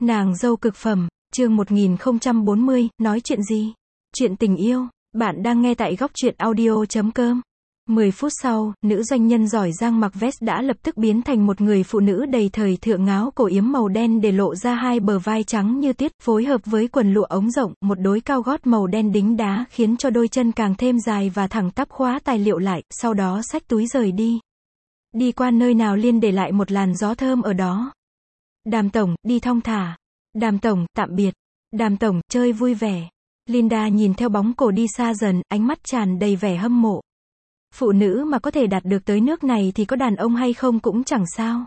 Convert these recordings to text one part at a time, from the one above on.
Nàng dâu cực phẩm, chương 1040, nói chuyện gì? Chuyện tình yêu, bạn đang nghe tại góc truyện audio.com. 10 phút sau, nữ doanh nhân giỏi giang mặc vest đã lập tức biến thành một người phụ nữ đầy thời thượng áo cổ yếm màu đen để lộ ra hai bờ vai trắng như tuyết, phối hợp với quần lụa ống rộng, một đôi cao gót màu đen đính đá khiến cho đôi chân càng thêm dài và thẳng tắp khóa tài liệu lại, sau đó xách túi rời đi. Đi qua nơi nào liền để lại một làn gió thơm ở đó. Đàm tổng, đi thong thả. Đàm tổng, tạm biệt. Đàm tổng, chơi vui vẻ. Linda nhìn theo bóng cổ đi xa dần, ánh mắt tràn đầy vẻ hâm mộ. Phụ nữ mà có thể đạt được tới nước này thì có đàn ông hay không cũng chẳng sao.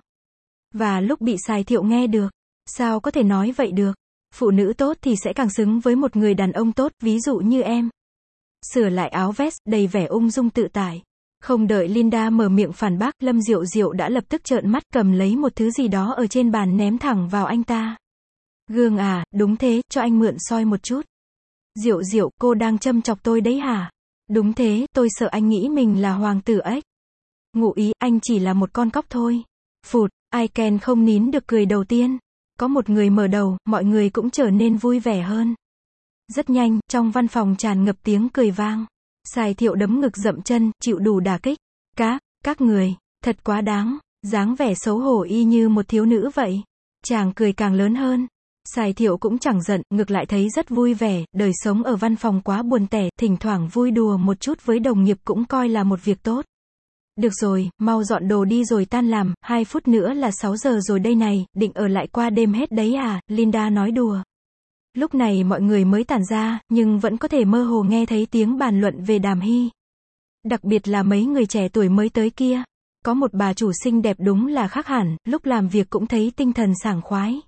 Và lúc bị Sài Thiệu nghe được, sao có thể nói vậy được? Phụ nữ tốt thì sẽ càng xứng với một người đàn ông tốt, ví dụ như em. Sửa lại áo vest, đầy vẻ ung dung tự tại. Không đợi Linda mở miệng phản bác, Lâm Diệu Diệu đã lập tức trợn mắt, cầm lấy một thứ gì đó ở trên bàn ném thẳng vào anh ta. Gương à, đúng thế, cho anh mượn soi một chút. Diệu Diệu, cô đang châm chọc tôi đấy hả? Đúng thế, tôi sợ anh nghĩ mình là hoàng tử ếch. Ngụ ý, anh chỉ là một con cóc thôi. Phụt, ai Ken không nín được cười đầu tiên. Có một người mở đầu, mọi người cũng trở nên vui vẻ hơn. Rất nhanh, trong văn phòng tràn ngập tiếng cười vang. Sài Thiệu đấm ngực dậm chân, chịu đủ đả kích. Các người, thật quá đáng, dáng vẻ xấu hổ y như một thiếu nữ vậy. Chàng cười càng lớn hơn. Sài Thiệu cũng chẳng giận, ngược lại thấy rất vui vẻ, đời sống ở văn phòng quá buồn tẻ, thỉnh thoảng vui đùa một chút với đồng nghiệp cũng coi là một việc tốt. Được rồi, mau dọn đồ đi rồi tan làm, 2 phút nữa là 6 giờ rồi đây này, định ở lại qua đêm hết đấy à, Linda nói đùa. Lúc này mọi người mới tản ra, nhưng vẫn có thể mơ hồ nghe thấy tiếng bàn luận về Đàm Hy. Đặc biệt là mấy người trẻ tuổi mới tới kia. Có một bà chủ xinh đẹp đúng là khác hẳn, lúc làm việc cũng thấy tinh thần sảng khoái.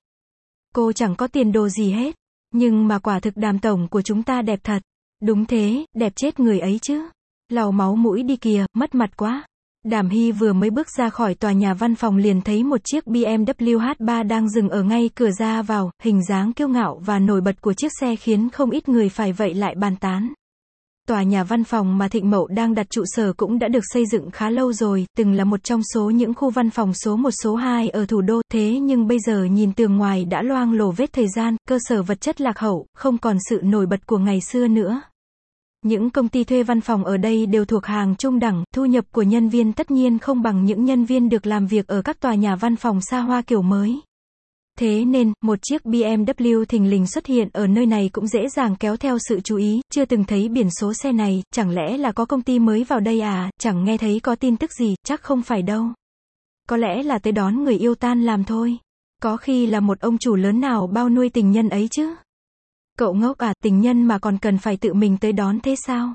Cô chẳng có tiền đồ gì hết, nhưng mà quả thực Đàm tổng của chúng ta đẹp thật. Đúng thế, đẹp chết người ấy chứ. Lau máu mũi đi kìa, mất mặt quá. Đàm Hy vừa mới bước ra khỏi tòa nhà văn phòng liền thấy một chiếc BMW H3 đang dừng ở ngay cửa ra vào, hình dáng kiêu ngạo và nổi bật của chiếc xe khiến không ít người phải vậy lại bàn tán. Tòa nhà văn phòng mà Thịnh Mậu đang đặt trụ sở cũng đã được xây dựng khá lâu rồi, từng là một trong số những khu văn phòng số 1 số 2 ở thủ đô, thế nhưng bây giờ nhìn tường ngoài đã loang lổ vết thời gian, cơ sở vật chất lạc hậu, không còn sự nổi bật của ngày xưa nữa. Những công ty thuê văn phòng ở đây đều thuộc hàng trung đẳng, thu nhập của nhân viên tất nhiên không bằng những nhân viên được làm việc ở các tòa nhà văn phòng xa hoa kiểu mới. Thế nên, một chiếc BMW thình lình xuất hiện ở nơi này cũng dễ dàng kéo theo sự chú ý, chưa từng thấy biển số xe này, chẳng lẽ là có công ty mới vào đây à, chẳng nghe thấy có tin tức gì, chắc không phải đâu. Có lẽ là tới đón người yêu tan làm thôi. Có khi là một ông chủ lớn nào bao nuôi tình nhân ấy chứ. Cậu ngốc à, tình nhân mà còn cần phải tự mình tới đón thế sao?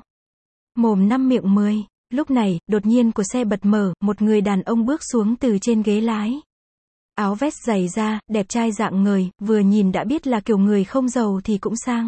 Mồm 5 miệng 10. Lúc này, đột nhiên của xe bật mở, một người đàn ông bước xuống từ trên ghế lái. Áo vest dày da, đẹp trai dạng người, vừa nhìn đã biết là kiểu người không giàu thì cũng sang.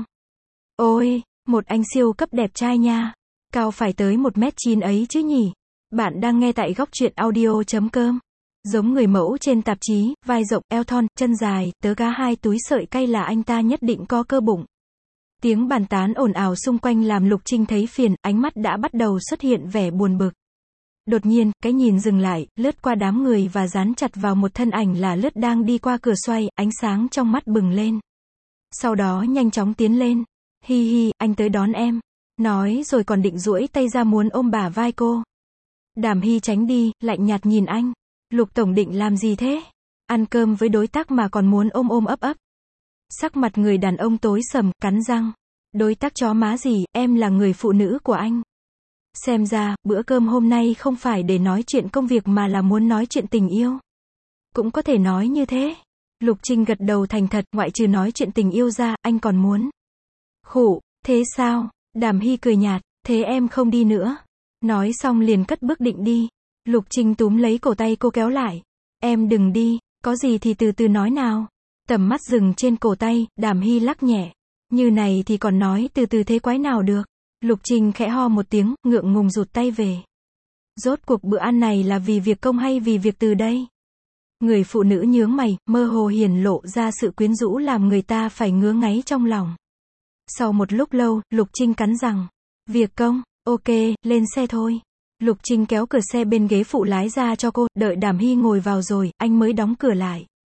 Ôi, một anh siêu cấp đẹp trai nha. Cao phải tới 1m9 ấy chứ nhỉ? Bạn đang nghe tại góc truyện audio.com. Giống người mẫu trên tạp chí, vai rộng, eo thon, chân dài, tớ gá 2 túi sợi cay là anh ta nhất định có cơ bụng. Tiếng bàn tán ồn ào xung quanh làm Lục Trinh thấy phiền, ánh mắt đã bắt đầu xuất hiện vẻ buồn bực. Đột nhiên, cái nhìn dừng lại, lướt qua đám người và dán chặt vào một thân ảnh là lướt đang đi qua cửa xoay, ánh sáng trong mắt bừng lên. Sau đó nhanh chóng tiến lên. Hi hi, anh tới đón em. Nói rồi còn định duỗi tay ra muốn ôm bả vai cô. Đàm Hy tránh đi, lạnh nhạt nhìn anh. Lục tổng định làm gì thế? Ăn cơm với đối tác mà còn muốn ôm ôm ấp ấp. Sắc mặt người đàn ông tối sầm, cắn răng. Đối tác chó má gì, em là người phụ nữ của anh. Xem ra, bữa cơm hôm nay không phải để nói chuyện công việc mà là muốn nói chuyện tình yêu. Cũng có thể nói như thế. Lục Trinh gật đầu thành thật, ngoại trừ nói chuyện tình yêu ra, anh còn muốn. Khụ, thế sao? Đàm Hy cười nhạt, thế em không đi nữa. Nói xong liền cất bước định đi. Lục Trinh túm lấy cổ tay cô kéo lại. Em đừng đi, có gì thì từ từ nói nào. Tầm mắt dừng trên cổ tay, Đàm Hy lắc nhẹ. Như này thì còn nói từ từ thế quái nào được. Lục Trinh khẽ ho một tiếng, ngượng ngùng rụt tay về. Rốt cuộc bữa ăn này là vì việc công hay vì việc từ đây? Người phụ nữ nhướng mày, mơ hồ hiển lộ ra sự quyến rũ làm người ta phải ngứa ngáy trong lòng. Sau một lúc lâu, Lục Trinh cắn răng. Việc công, ok, lên xe thôi. Lục Trinh kéo cửa xe bên ghế phụ lái ra cho cô, đợi Đàm Hy ngồi vào rồi, anh mới đóng cửa lại.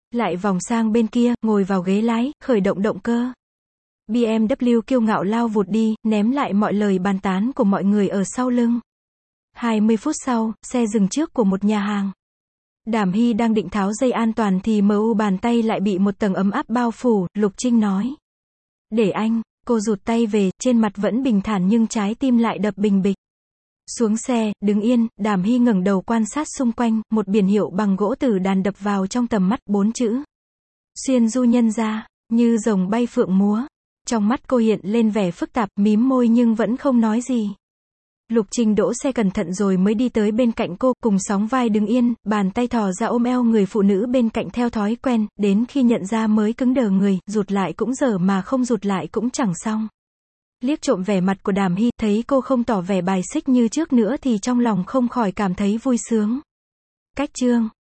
Lại vòng sang bên kia, ngồi vào ghế lái, khởi động động cơ. BMW kiêu ngạo lao vụt đi, ném lại mọi lời bàn tán của mọi người ở sau lưng. 20 phút sau, xe dừng trước của một nhà hàng. Đàm Hy đang định tháo dây an toàn thì bàn tay lại bị một tầng ấm áp bao phủ, Lục Trinh nói. Để anh, cô rụt tay về, trên mặt vẫn bình thản nhưng trái tim lại đập bình bịch. Xuống xe, đứng yên, Đàm Hy ngẩng đầu quan sát xung quanh, một biển hiệu bằng gỗ tử đàn đập vào trong tầm mắt, 4 chữ. Xuyên du nhân gia, như rồng bay phượng múa. Trong mắt cô hiện lên vẻ phức tạp, mím môi nhưng vẫn không nói gì. Lục Trinh đỗ xe cẩn thận rồi mới đi tới bên cạnh cô, cùng sóng vai đứng yên, bàn tay thò ra ôm eo người phụ nữ bên cạnh theo thói quen, đến khi nhận ra mới cứng đờ người, rụt lại cũng dở mà không rụt lại cũng chẳng xong. Liếc trộm vẻ mặt của Đàm Hy, thấy cô không tỏ vẻ bài xích như trước nữa thì trong lòng không khỏi cảm thấy vui sướng. Cách chương